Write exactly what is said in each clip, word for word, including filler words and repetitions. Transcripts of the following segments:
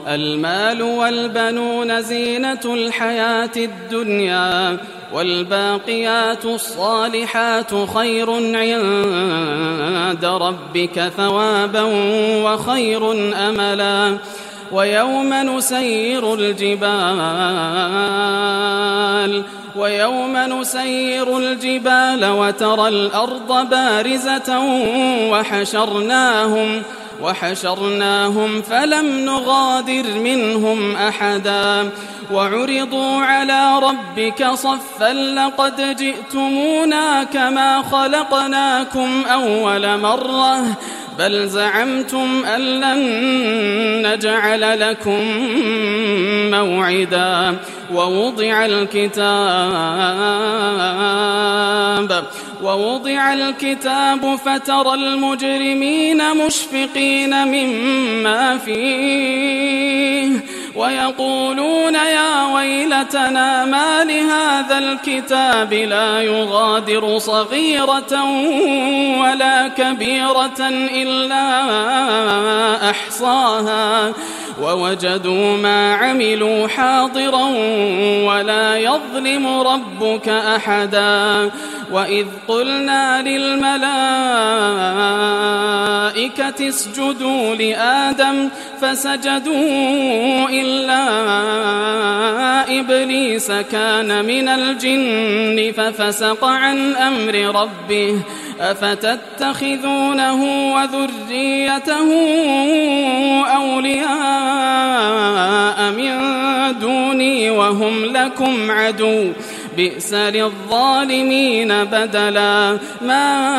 المال والبنون زينة الحياة الدنيا والباقيات الصالحات خير عند ربك ثوابا وخير أملا ويوم نسير الجبال ويوم نسير الجبال وترى الأرض بارزة وحشرناهم وحشرناهم فلم نغادر منهم أحدا وعرضوا على ربك صفا لقد جئتمونا كما خلقناكم أول مرة بل زعمتم أن لن نجعل لكم موعدا ووضع الكتاب ووضع الكتاب فترى المجرمين مشفقين مما فيه ويقولون يا ويلتنا ما لهذا الكتاب لا يغادر صغيرة ولا كبيرة إلا أحصاها ووجدوا ما عملوا حاضرا ولا يظلم ربك أحدا وإذ قلنا للملائكة اسجدوا لآدم فسجدوا إلا إبليس كان من الجن ففسق عن أمر ربه أفتتخذونه وذريته أولياء من دوني وهم لكم عدو بئس للظالمين بدلا ما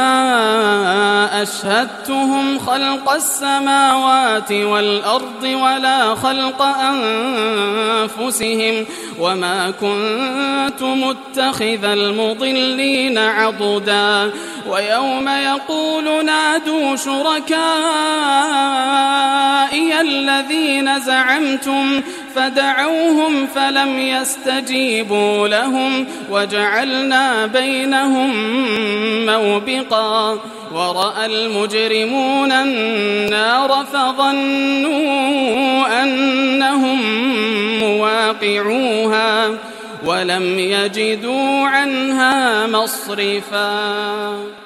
أشهدتهم خلق السماوات والأرض ولا خلق أنفسهم وما كنت متخذ المضلين عضدا ويوم يقول نادوا شركائي الذين زعمتم فدعوهم فلم يستجيبوا لهم وجعلنا بينهم موبقا ورأى المجرمون النار فظنوا أنهم مواقعوها ولم يجدوا عنها مصرفا.